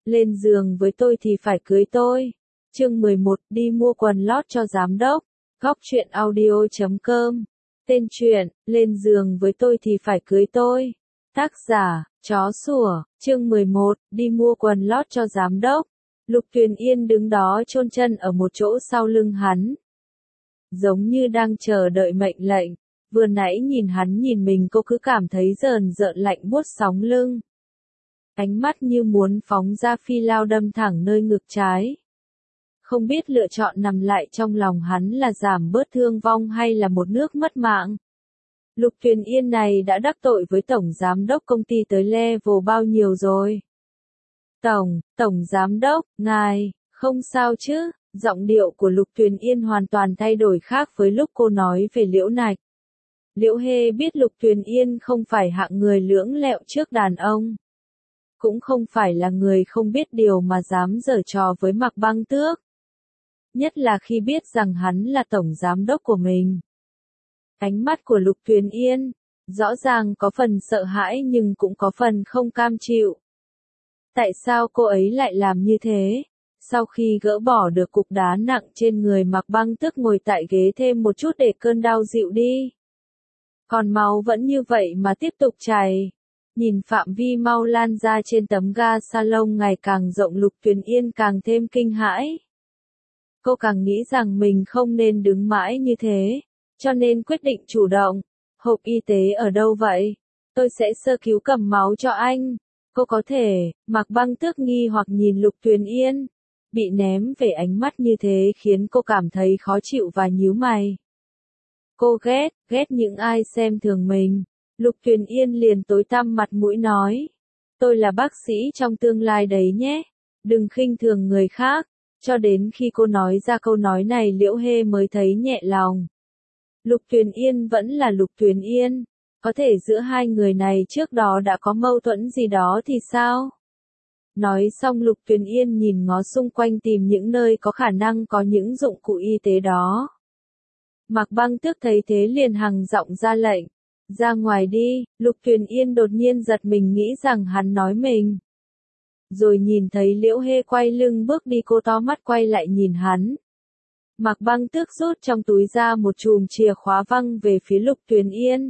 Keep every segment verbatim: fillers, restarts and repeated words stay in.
lên giường với tôi thì phải cưới tôi. Chương mười một, đi mua quần lót cho giám đốc. Góc truyện audio chấm com. Tên truyện, lên giường với tôi thì phải cưới tôi. Tác giả, chó sủa. Chương mười một, đi mua quần lót cho giám đốc. Lục Tuyền Yên đứng đó chôn chân ở một chỗ sau lưng hắn. Giống như đang chờ đợi mệnh lệnh. Vừa nãy nhìn hắn nhìn mình cô cứ cảm thấy rờn rợn lạnh buốt sóng lưng. Ánh mắt như muốn phóng ra phi lao đâm thẳng nơi ngực trái. Không biết lựa chọn nằm lại trong lòng hắn là giảm bớt thương vong hay là một nước mất mạng. Lục Tuyền Yên này đã đắc tội với tổng giám đốc công ty tới level bao nhiêu rồi? Tổng, tổng giám đốc, ngài, không sao chứ? Giọng điệu của Lục Tuyền Yên hoàn toàn thay đổi khác với lúc cô nói về Liễu Nạch. Liễu Hê biết Lục Tuyền Yên không phải hạng người lưỡng lẹo trước đàn ông. Cũng không phải là người không biết điều mà dám giở trò với Mạc Băng Tước. Nhất là khi biết rằng hắn là tổng giám đốc của mình. Ánh mắt của Lục Tuyền Yên, rõ ràng có phần sợ hãi nhưng cũng có phần không cam chịu. Tại sao cô ấy lại làm như thế? Sau khi gỡ bỏ được cục đá nặng trên người Mạc Băng Tước ngồi tại ghế thêm một chút để cơn đau dịu đi. Còn máu vẫn như vậy mà tiếp tục chảy. Nhìn phạm vi mau lan ra trên tấm ga salon ngày càng rộng, Lục Tuyền Yên càng thêm kinh hãi. Cô càng nghĩ rằng mình không nên đứng mãi như thế, cho nên quyết định chủ động. Hộp y tế ở đâu vậy? Tôi sẽ sơ cứu cầm máu cho anh. Cô có thể, Mạc Băng Tước nghi hoặc nhìn Lục Tuyền Yên. Bị ném về ánh mắt như thế khiến cô cảm thấy khó chịu và nhíu mày. Cô ghét, ghét những ai xem thường mình. Lục Tuyền Yên liền tối tăm mặt mũi nói. Tôi là bác sĩ trong tương lai đấy nhé. Đừng khinh thường người khác. Cho đến khi cô nói ra câu nói này Liễu Hê mới thấy nhẹ lòng. Lục Tuyền Yên vẫn là Lục Tuyền Yên. Có thể giữa hai người này trước đó đã có mâu thuẫn gì đó thì sao? Nói xong Lục Tuyền Yên nhìn ngó xung quanh tìm những nơi có khả năng có những dụng cụ y tế đó. Mạc Băng Tước thấy thế liền hằng giọng ra lệnh. Ra ngoài đi. Lục Tuyền Yên đột nhiên giật mình nghĩ rằng hắn nói mình. Rồi nhìn thấy Liễu Hê quay lưng bước đi, cô to mắt quay lại nhìn hắn. Mạc Băng Tước rút trong túi ra một chùm chìa khóa văng về phía Lục Tuyền Yên.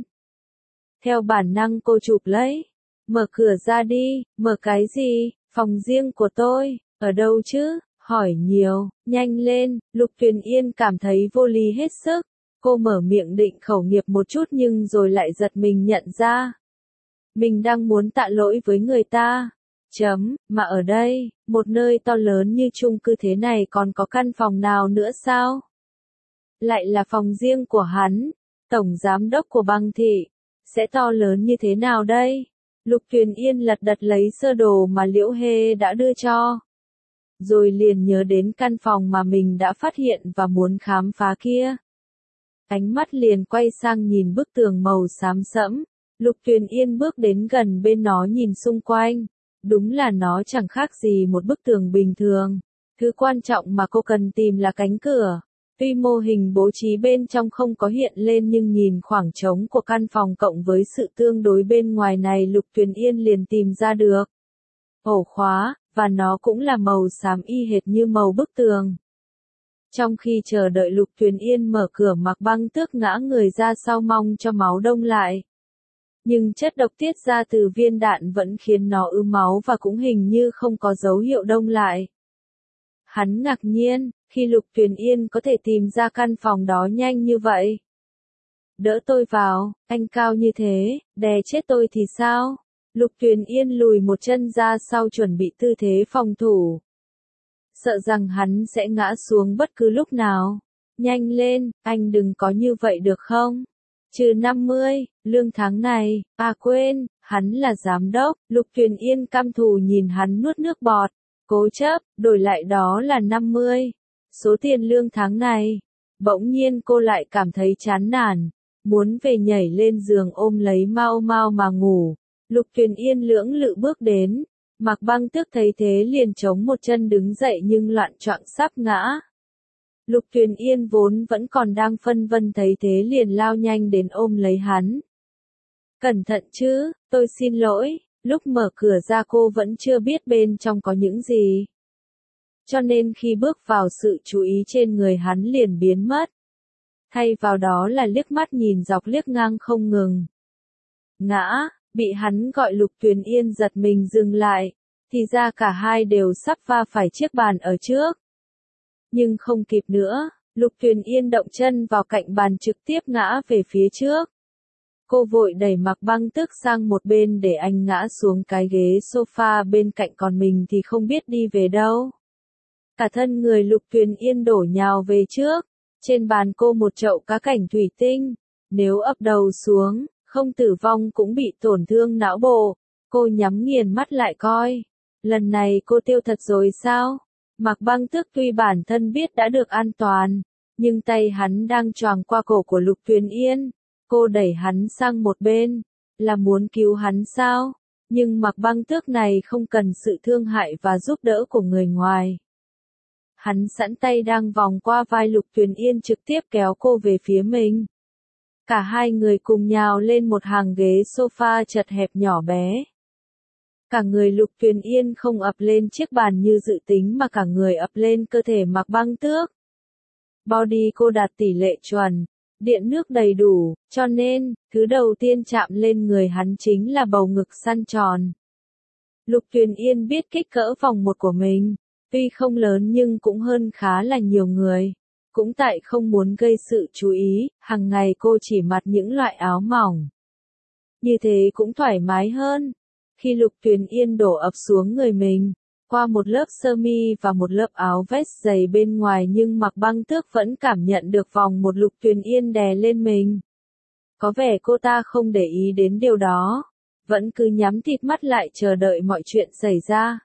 Theo bản năng cô chụp lấy. Mở cửa ra đi. Mở cái gì? Phòng riêng của tôi. Ở đâu chứ? Hỏi nhiều. Nhanh lên. Lục Tuyền Yên cảm thấy vô lý hết sức. Cô mở miệng định khẩu nghiệp một chút nhưng rồi lại giật mình nhận ra. Mình đang muốn tạ lỗi với người ta. Chấm, mà ở đây, một nơi to lớn như chung cư thế này còn có căn phòng nào nữa sao? Lại là phòng riêng của hắn, tổng giám đốc của Băng thị. Sẽ to lớn như thế nào đây? Lục Tuyền Yên lật đật lấy sơ đồ mà Liễu Hê đã đưa cho. Rồi liền nhớ đến căn phòng mà mình đã phát hiện và muốn khám phá kia. Ánh mắt liền quay sang nhìn bức tường màu xám sẫm. Lục Tuyền Yên bước đến gần bên nó nhìn xung quanh. Đúng là nó chẳng khác gì một bức tường bình thường. Thứ quan trọng mà cô cần tìm là cánh cửa. Tuy mô hình bố trí bên trong không có hiện lên nhưng nhìn khoảng trống của căn phòng cộng với sự tương đối bên ngoài này Lục Tuyền Yên liền tìm ra được. Ổ khóa, và nó cũng là màu xám y hệt như màu bức tường. Trong khi chờ đợi Lục Tuyền Yên mở cửa, Mạc Băng Tước ngã người ra sau mong cho máu đông lại. Nhưng chất độc tiết ra từ viên đạn vẫn khiến nó ứ máu và cũng hình như không có dấu hiệu đông lại. Hắn ngạc nhiên, khi Lục Tuyền Yên có thể tìm ra căn phòng đó nhanh như vậy. Đỡ tôi vào, anh cao như thế, đè chết tôi thì sao? Lục Tuyền Yên lùi một chân ra sau chuẩn bị tư thế phòng thủ. Sợ rằng hắn sẽ ngã xuống bất cứ lúc nào. Nhanh lên, anh đừng có như vậy được không? Trừ năm mươi, lương tháng này, à quên, hắn là giám đốc. Lục Tuyền Yên căm thù nhìn hắn nuốt nước bọt. Cố chấp, đổi lại đó là năm mươi. Số tiền lương tháng này. Bỗng nhiên cô lại cảm thấy chán nản. Muốn về nhảy lên giường ôm lấy Mao Mao mà ngủ. Lục Tuyền Yên lưỡng lự bước đến. Mạc Băng Tước thấy thế liền chống một chân đứng dậy nhưng loạn choạng sắp ngã. Lục Tuyền Yên vốn vẫn còn đang phân vân thấy thế liền lao nhanh đến ôm lấy hắn. Cẩn thận chứ, tôi xin lỗi. Lúc mở cửa ra cô vẫn chưa biết bên trong có những gì. Cho nên khi bước vào sự chú ý trên người hắn liền biến mất. Thay vào đó là liếc mắt nhìn dọc liếc ngang không ngừng. Ngã, bị hắn gọi Lục Tuyền Yên giật mình dừng lại, thì ra cả hai đều sắp va phải chiếc bàn ở trước. Nhưng không kịp nữa, Lục Tuyền Yên động chân vào cạnh bàn trực tiếp ngã về phía trước. Cô vội đẩy Mạc Băng Tước sang một bên để anh ngã xuống cái ghế sofa bên cạnh, còn mình thì không biết đi về đâu. Cả thân người Lục Tuyền Yên đổ nhào về trước, trên bàn cô một chậu cá cảnh thủy tinh, nếu ập đầu xuống, không tử vong cũng bị tổn thương não bộ. Cô nhắm nghiền mắt lại coi, lần này cô tiêu thật rồi sao? Mạc Băng Tước tuy bản thân biết đã được an toàn, nhưng tay hắn đang choàng qua cổ của Lục Tuyền Yên. Cô đẩy hắn sang một bên, là muốn cứu hắn sao? Nhưng Mạc Băng Tước này không cần sự thương hại và giúp đỡ của người ngoài. Hắn sẵn tay đang vòng qua vai Lục Tuyền Yên trực tiếp kéo cô về phía mình. Cả hai người cùng nhào lên một hàng ghế sofa chật hẹp nhỏ bé. Cả người Lục Tuyền Yên không ập lên chiếc bàn như dự tính mà cả người ập lên cơ thể Mạc Băng Tước. Body cô đạt tỷ lệ chuẩn, điện nước đầy đủ, cho nên, thứ đầu tiên chạm lên người hắn chính là bầu ngực săn tròn. Lục Tuyền Yên biết kích cỡ vòng một của mình, tuy không lớn nhưng cũng hơn khá là nhiều người. Cũng tại không muốn gây sự chú ý, hàng ngày cô chỉ mặc những loại áo mỏng. Như thế cũng thoải mái hơn. Khi Lục Tuyền Yên đổ ập xuống người mình, qua một lớp sơ mi và một lớp áo vest dày bên ngoài, nhưng Mạc Băng Tước vẫn cảm nhận được vòng một Lục Tuyền Yên đè lên mình. Có vẻ cô ta không để ý đến điều đó, vẫn cứ nhắm thịt mắt lại chờ đợi mọi chuyện xảy ra.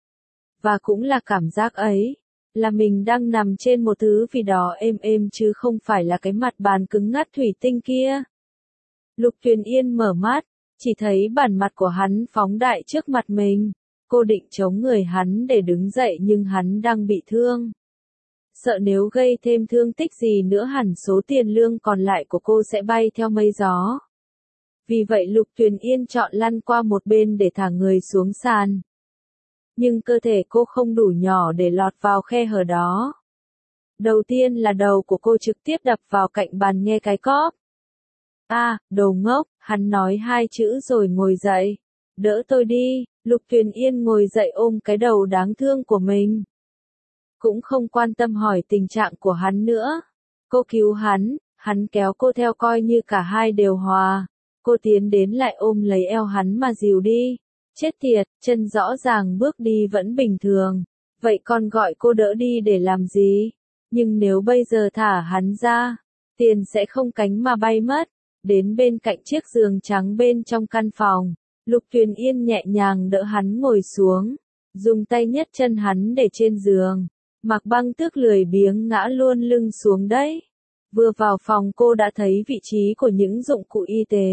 Và cũng là cảm giác ấy, là mình đang nằm trên một thứ gì đó êm êm chứ không phải là cái mặt bàn cứng ngắt thủy tinh kia. Lục Tuyền Yên mở mắt, chỉ thấy bản mặt của hắn phóng đại trước mặt mình. Cô định chống người hắn để đứng dậy nhưng hắn đang bị thương. Sợ nếu gây thêm thương tích gì nữa hẳn số tiền lương còn lại của cô sẽ bay theo mây gió. Vì vậy Lục Tuyền Yên chọn lăn qua một bên để thả người xuống sàn. Nhưng cơ thể cô không đủ nhỏ để lọt vào khe hở đó. Đầu tiên là đầu của cô trực tiếp đập vào cạnh bàn nghe cái cóp. À, đồ ngốc, hắn nói hai chữ rồi ngồi dậy. Đỡ tôi đi. Lục Tuyền Yên ngồi dậy ôm cái đầu đáng thương của mình. Cũng không quan tâm hỏi tình trạng của hắn nữa. Cô cứu hắn, hắn kéo cô theo coi như cả hai đều hòa. Cô tiến đến lại ôm lấy eo hắn mà dìu đi. Chết tiệt, chân rõ ràng bước đi vẫn bình thường. Vậy con gọi cô đỡ đi để làm gì? Nhưng nếu bây giờ thả hắn ra, tiền sẽ không cánh mà bay mất. Đến bên cạnh chiếc giường trắng bên trong căn phòng. Lục Tuyền Yên nhẹ nhàng đỡ hắn ngồi xuống, dùng tay nhấc chân hắn để trên giường. Mạc Băng Tước lười biếng ngã luôn lưng xuống đấy. Vừa vào phòng cô đã thấy vị trí của những dụng cụ y tế.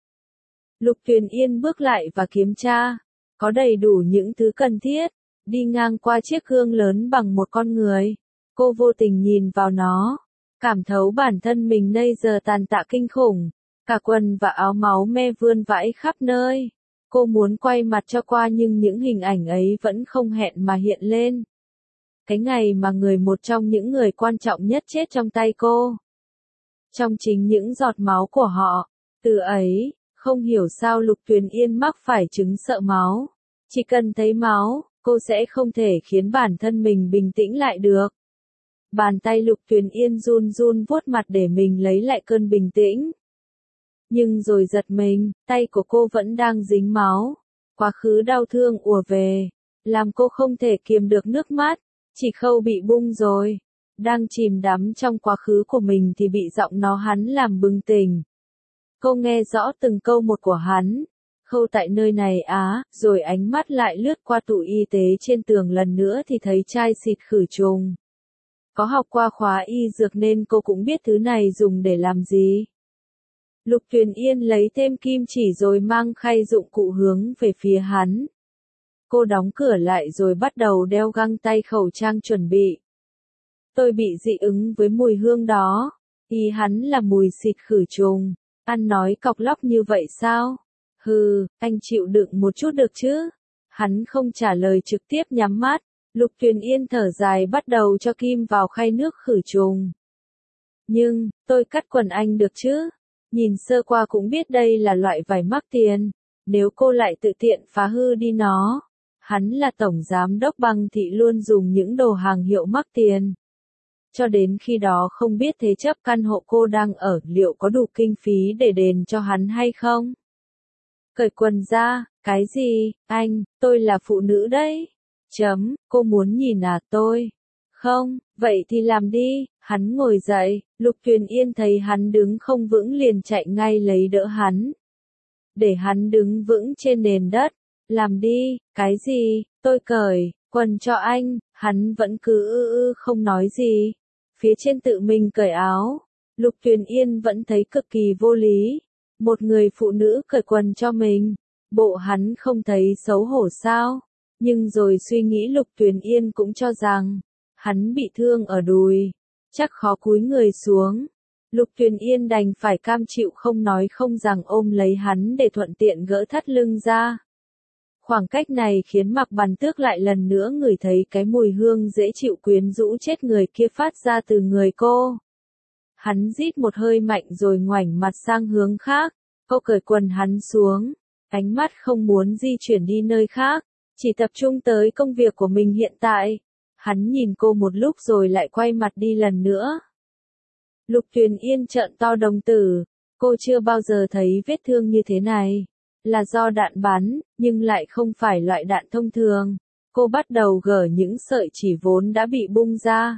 Lục Tuyền Yên bước lại và kiểm tra, có đầy đủ những thứ cần thiết. Đi ngang qua chiếc gương lớn bằng một con người, cô vô tình nhìn vào nó, cảm thấu bản thân mình bây giờ tàn tạ kinh khủng, cả quần và áo máu me vươn vãi khắp nơi. Cô muốn quay mặt cho qua nhưng những hình ảnh ấy vẫn không hẹn mà hiện lên. Cái ngày mà người một trong những người quan trọng nhất chết trong tay cô. Trong chính những giọt máu của họ. Từ ấy, không hiểu sao Lục Tuyền Yên mắc phải chứng sợ máu. Chỉ cần thấy máu, cô sẽ không thể khiến bản thân mình bình tĩnh lại được. Bàn tay Lục Tuyền Yên run run vuốt mặt để mình lấy lại cơn bình tĩnh. Nhưng rồi giật mình, tay của cô vẫn đang dính máu. Quá khứ đau thương ùa về, làm cô không thể kiềm được nước mắt. Chỉ Khâu bị bung rồi. Đang chìm đắm trong quá khứ của mình thì bị giọng nó hắn làm bừng tỉnh. Cô nghe rõ từng câu một của hắn. Khâu tại nơi này á, rồi ánh mắt lại lướt qua tủ y tế trên tường lần nữa thì thấy chai xịt khử trùng. Có học qua khóa y dược nên cô cũng biết thứ này dùng để làm gì. Lục Tuyền Yên lấy thêm kim chỉ rồi mang khay dụng cụ hướng về phía hắn. Cô đóng cửa lại rồi bắt đầu đeo găng tay khẩu trang chuẩn bị. Tôi bị dị ứng với mùi hương đó. Ý hắn là mùi xịt khử trùng. Ăn nói cọc lóc như vậy sao? Hừ, anh chịu đựng một chút được chứ? Hắn không trả lời trực tiếp nhắm mắt. Lục Tuyền Yên thở dài bắt đầu cho kim vào khay nước khử trùng. Nhưng, tôi cắt quần anh được chứ? Nhìn sơ qua cũng biết đây là loại vải mắc tiền. Nếu cô lại tự tiện phá hư đi nó. Hắn là tổng giám đốc Băng Thị luôn dùng những đồ hàng hiệu mắc tiền. Cho đến khi đó không biết thế chấp căn hộ cô đang ở liệu có đủ kinh phí để đền cho hắn hay không? Cởi quần ra, cái gì, anh, tôi là phụ nữ đấy. Chấm, cô muốn nhìn à tôi? Không, vậy thì làm đi, hắn ngồi dậy, Lục Tuyền Yên thấy hắn đứng không vững liền chạy ngay lấy đỡ hắn. Để hắn đứng vững trên nền đất, làm đi, cái gì, tôi cởi, quần cho anh, hắn vẫn cứ ư ư không nói gì. Phía trên tự mình cởi áo, Lục Tuyền Yên vẫn thấy cực kỳ vô lý. Một người phụ nữ cởi quần cho mình, bộ hắn không thấy xấu hổ sao? Nhưng rồi suy nghĩ Lục Tuyền Yên cũng cho rằng, hắn bị thương ở đùi, chắc khó cúi người xuống. Lục Tuyền Yên đành phải cam chịu không nói không rằng ôm lấy hắn để thuận tiện gỡ thắt lưng ra. Khoảng cách này khiến Mạc Bàn Tước lại lần nữa ngửi thấy cái mùi hương dễ chịu quyến rũ chết người kia phát ra từ người cô. Hắn rít một hơi mạnh rồi ngoảnh mặt sang hướng khác, cô cởi quần hắn xuống, ánh mắt không muốn di chuyển đi nơi khác, chỉ tập trung tới công việc của mình hiện tại. Hắn nhìn cô một lúc rồi lại quay mặt đi lần nữa. Lục Tuyền Yên trợn to đồng tử, cô chưa bao giờ thấy vết thương như thế này. Là do đạn bắn, nhưng lại không phải loại đạn thông thường. Cô bắt đầu gỡ những sợi chỉ vốn đã bị bung ra.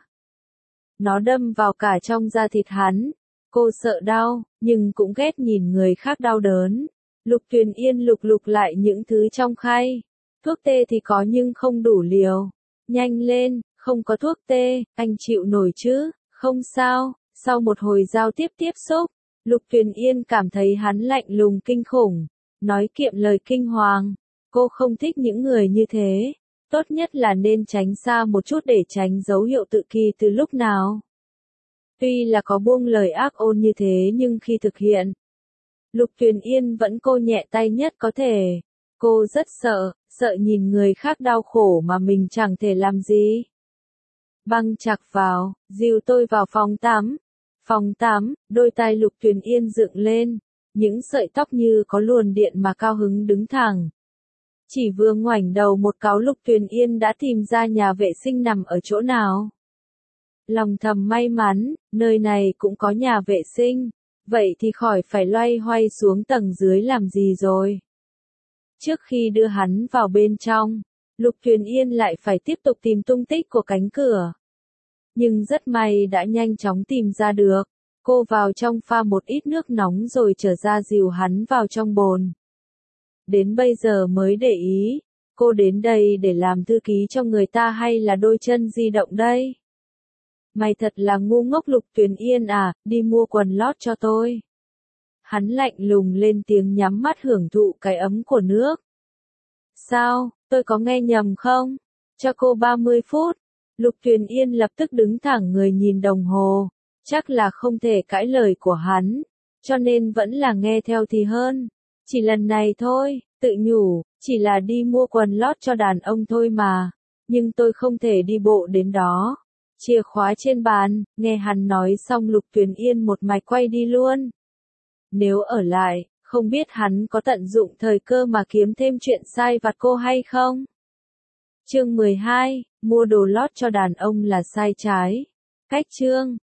Nó đâm vào cả trong da thịt hắn. Cô sợ đau, nhưng cũng ghét nhìn người khác đau đớn. Lục Tuyền Yên lục lục lại những thứ trong khay. Thuốc tê thì có nhưng không đủ liều. Nhanh lên, không có thuốc tê, anh chịu nổi chứ, không sao. Sau một hồi giao tiếp tiếp xúc, Lục Tuyền Yên cảm thấy hắn lạnh lùng kinh khủng. Nói kiệm lời kinh hoàng, cô không thích những người như thế, tốt nhất là nên tránh xa một chút để tránh dấu hiệu tự kỳ từ lúc nào. Tuy là có buông lời ác ôn như thế nhưng khi thực hiện, Lục Tuyền Yên vẫn cô nhẹ tay nhất có thể. Cô rất sợ, sợ nhìn người khác đau khổ mà mình chẳng thể làm gì. Băng chặt vào, dìu tôi vào phòng tắm. Phòng tắm, đôi tai Lục Tuyền Yên dựng lên. Những sợi tóc như có luồn điện mà cao hứng đứng thẳng. Chỉ vừa ngoảnh đầu một cái Lục Tuyền Yên đã tìm ra nhà vệ sinh nằm ở chỗ nào. Lòng thầm may mắn, nơi này cũng có nhà vệ sinh, vậy thì khỏi phải loay hoay xuống tầng dưới làm gì rồi. Trước khi đưa hắn vào bên trong, Lục Tuyền Yên lại phải tiếp tục tìm tung tích của cánh cửa. Nhưng rất may đã nhanh chóng tìm ra được. Cô vào trong pha một ít nước nóng rồi trở ra dìu hắn vào trong bồn. Đến bây giờ mới để ý, cô đến đây để làm thư ký cho người ta hay là đôi chân di động đây? Mày thật là ngu ngốc Lục Tuyền Yên à, đi mua quần lót cho tôi. Hắn lạnh lùng lên tiếng nhắm mắt hưởng thụ cái ấm của nước. Sao, tôi có nghe nhầm không? Cho cô ba mươi phút. Lục Tuyền Yên lập tức đứng thẳng người nhìn đồng hồ. Chắc là không thể cãi lời của hắn, cho nên vẫn là nghe theo thì hơn. Chỉ lần này thôi, tự nhủ, chỉ là đi mua quần lót cho đàn ông thôi mà. Nhưng tôi không thể đi bộ đến đó. Chìa khóa trên bàn, nghe hắn nói xong Lục Tuyền Yên một mạch quay đi luôn. Nếu ở lại, không biết hắn có tận dụng thời cơ mà kiếm thêm chuyện sai vặt cô hay không? Chương mười hai, mua đồ lót cho đàn ông là sai trái. Cách chương